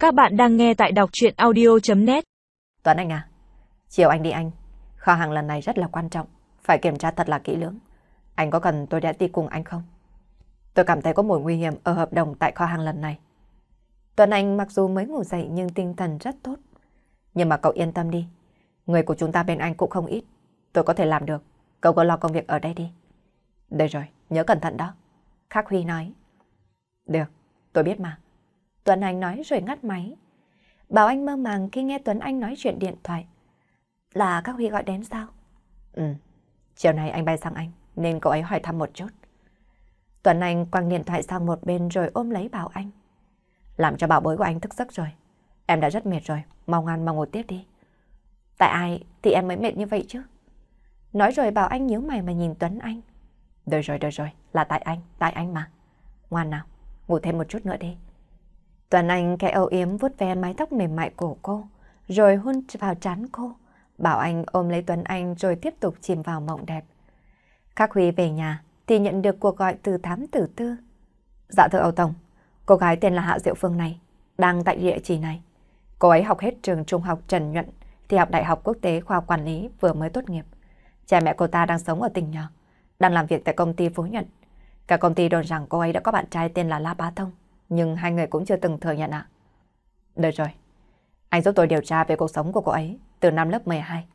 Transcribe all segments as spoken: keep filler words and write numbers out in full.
Các bạn đang nghe tại đọc truyện audio chấm net. Tuấn Anh à, chiều anh đi anh. Kho hàng lần này rất là quan trọng, phải kiểm tra thật là kỹ lưỡng. Anh có cần tôi đi cùng anh không? Tôi cảm thấy có mối nguy hiểm ở hợp đồng tại kho hàng lần này. Tuấn Anh mặc dù mới ngủ dậy nhưng tinh thần rất tốt. Nhưng mà cậu yên tâm đi, người của chúng ta bên anh cũng không ít. Tôi có thể làm được, cậu cứ lo công việc ở đây đi. Được rồi, nhớ cẩn thận đó. Khắc Huy nói. Được, tôi biết mà. Tuấn Anh nói rồi ngắt máy. Bảo Anh mơ màng khi nghe Tuấn Anh nói chuyện điện thoại. Là Khắc Huy gọi đến sao? Ừ, chiều nay anh bay sang Anh nên cậu ấy hỏi thăm một chút. Tuấn Anh quăng điện thoại sang một bên rồi ôm lấy Bảo Anh. Làm cho bảo bối của anh thức giấc rồi. Em đã rất mệt rồi, mau ăn mau ngủ tiếp đi. Tại ai thì em mới mệt như vậy chứ? Nói rồi Bảo Anh nhíu mày mà nhìn Tuấn Anh. Được rồi, được rồi, là tại anh, tại anh mà. Ngoan nào, ngủ thêm một chút nữa đi. Tuấn Anh khẽ âu yếm vuốt ve mái tóc mềm mại của cô, rồi hôn vào trán cô. Bảo Anh ôm lấy Tuấn Anh rồi tiếp tục chìm vào mộng đẹp. Khắc Huy về nhà thì nhận được cuộc gọi từ thám tử Tư. Dạ thưa Âu Tổng, cô gái tên là Hạ Diệu Phương này đang tại địa chỉ này. Cô ấy học hết trường trung học Trần Nhuận thì học Đại học Quốc tế Khoa Quản lý vừa mới tốt nghiệp. Cha mẹ cô ta đang sống ở tỉnh nhỏ, đang làm việc tại công ty Phú Nhuận. Cả công ty đồn rằng cô ấy đã có bạn trai tên là La Bá Thông, nhưng hai người cũng chưa từng thừa nhận ạ. Được rồi, anh giúp tôi điều tra về cuộc sống của cô ấy từ năm lớp mười hai.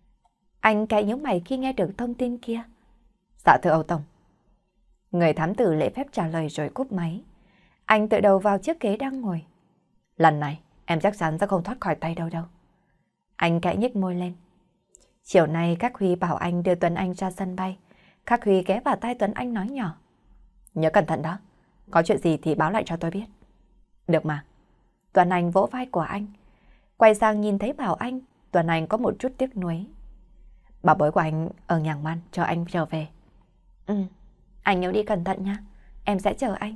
Anh cay nhíu mày khi nghe được thông tin kia. Dạ thưa Âu Tổng. Người thám tử lễ phép trả lời rồi cúp máy. Anh tựa đầu vào chiếc ghế đang ngồi. Lần này em chắc chắn sẽ không thoát khỏi tay đâu đâu. Anh kẽ nhếch môi lên. Chiều nay Khắc Huy bảo anh đưa Tuấn Anh ra sân bay. Khắc Huy ghé vào tai Tuấn Anh nói nhỏ. Nhớ cẩn thận đó, có chuyện gì thì báo lại cho tôi biết. Được mà. Tuấn Anh vỗ vai của anh. Quay sang nhìn thấy Bảo Anh, Tuấn Anh có một chút tiếc nuối. Bảo bối của anh ở nhà man chờ anh trở về. Ừ, anh nhớ đi cẩn thận nha, em sẽ chờ anh.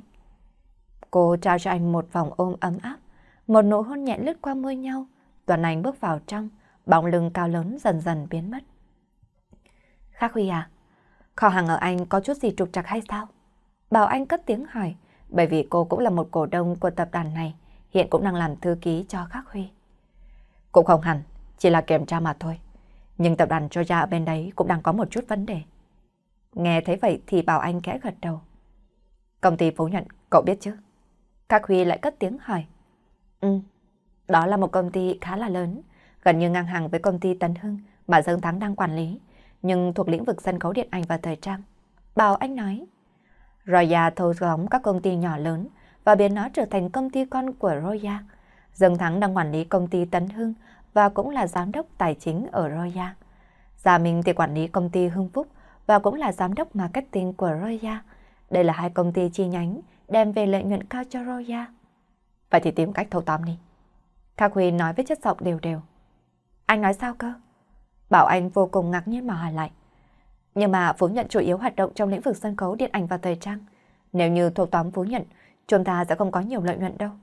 Cô trao cho anh một vòng ôm ấm áp, một nụ hôn nhẹ lướt qua môi nhau. Tuấn Anh bước vào trong, bóng lưng cao lớn dần dần biến mất. Khắc Huy à, kho hàng ở anh có chút gì trục trặc hay sao? Bảo Anh cất tiếng hỏi, bởi vì cô cũng là một cổ đông của tập đoàn này, hiện cũng đang làm thư ký cho Khắc Huy. Cũng không hẳn, chỉ là kiểm tra mà thôi. Nhưng tập đoàn Troja ở bên đấy cũng đang có một chút vấn đề. Nghe thấy vậy thì Bảo Anh khẽ gật đầu. Công ty Phú Nhuận, cậu biết chứ? Khắc Huy lại cất tiếng hỏi. Ừ, đó là một công ty khá là lớn, gần như ngang hàng với công ty Tấn Hưng mà Dương Thắng đang quản lý, nhưng thuộc lĩnh vực sân khấu điện ảnh và thời trang. Bảo Anh nói. Roya thâu tóm các công ty nhỏ lớn và biến nó trở thành công ty con của Roya. Dương Thắng đang quản lý công ty Tấn Hưng và cũng là giám đốc tài chính ở Roya. Gia Minh thì quản lý công ty Hưng Phúc và cũng là giám đốc marketing của Roya. Đây là hai công ty chi nhánh đem về lợi nhuận cao cho Roya. Vậy thì tìm cách thâu tóm đi. Khắc Huy nói với chất giọng đều đều. Anh nói sao cơ? Bảo Anh vô cùng ngạc nhiên mà hỏi lại. Nhưng mà Phú Nhuận chủ yếu hoạt động trong lĩnh vực sân khấu, điện ảnh và thời trang. Nếu như thâu tóm Phú Nhuận, chúng ta sẽ không có nhiều lợi nhuận đâu.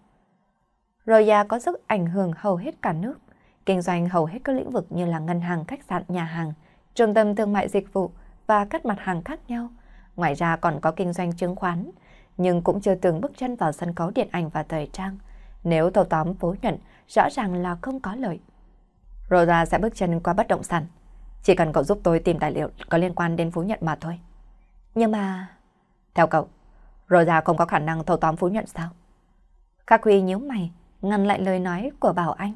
Roya có sức ảnh hưởng hầu hết cả nước, kinh doanh hầu hết các lĩnh vực như là ngân hàng, khách sạn, nhà hàng, trung tâm thương mại dịch vụ và các mặt hàng khác nhau. Ngoài ra còn có kinh doanh chứng khoán, nhưng cũng chưa từng bước chân vào sân khấu, điện ảnh và thời trang. Nếu thâu tóm Phú Nhuận, rõ ràng là không có lợi. Roya sẽ bước chân qua bất động sản. Chỉ cần cậu giúp tôi tìm tài liệu có liên quan đến Phú Nhuận mà thôi. Nhưng mà... Theo cậu, Roya không có khả năng thâu tóm Phú Nhuận sao? Khắc Huy nhíu mày, ngăn lại lời nói của Bảo Anh.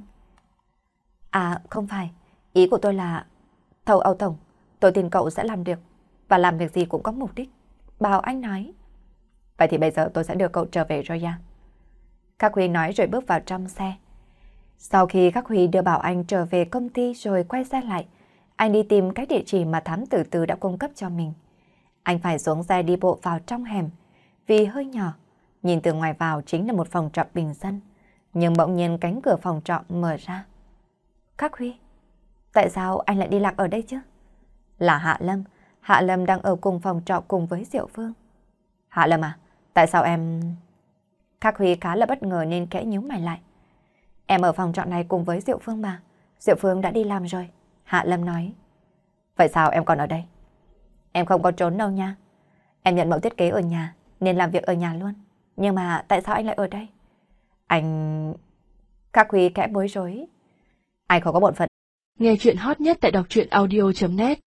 À, không phải. Ý của tôi là... Thầu Âu Tổng, tôi tin cậu sẽ làm được. Và làm việc gì cũng có mục đích. Bảo Anh nói. Vậy thì bây giờ tôi sẽ đưa cậu trở về Roya. Khắc Huy nói rồi bước vào trong xe. Sau khi Khắc Huy đưa Bảo Anh trở về công ty rồi quay xe lại, anh đi tìm cái địa chỉ mà thám tử Tư đã cung cấp cho mình. Anh phải xuống xe đi bộ vào trong hẻm, vì hơi nhỏ, nhìn từ ngoài vào chính là một phòng trọ bình dân. Nhưng bỗng nhiên cánh cửa phòng trọ mở ra. Khắc Huy, tại sao anh lại đi lạc ở đây chứ? Là Hạ Lâm, Hạ Lâm đang ở cùng phòng trọ cùng với Diệu Phương. Hạ Lâm à, tại sao em... Khắc Huy khá là bất ngờ nên khẽ nhíu mày lại. Em ở phòng trọ này cùng với Diệu Phương mà, Diệu Phương đã đi làm rồi. Hạ Lâm nói. Vậy sao em còn ở đây? Em không có trốn đâu nha. Em nhận mẫu thiết kế ở nhà nên làm việc ở nhà luôn. Nhưng mà tại sao anh lại ở đây? Anh... Khắc Huy kẽ bối rối. Anh không có bổn phận. Nghe chuyện hot nhất tại đọc truyện audio chấm net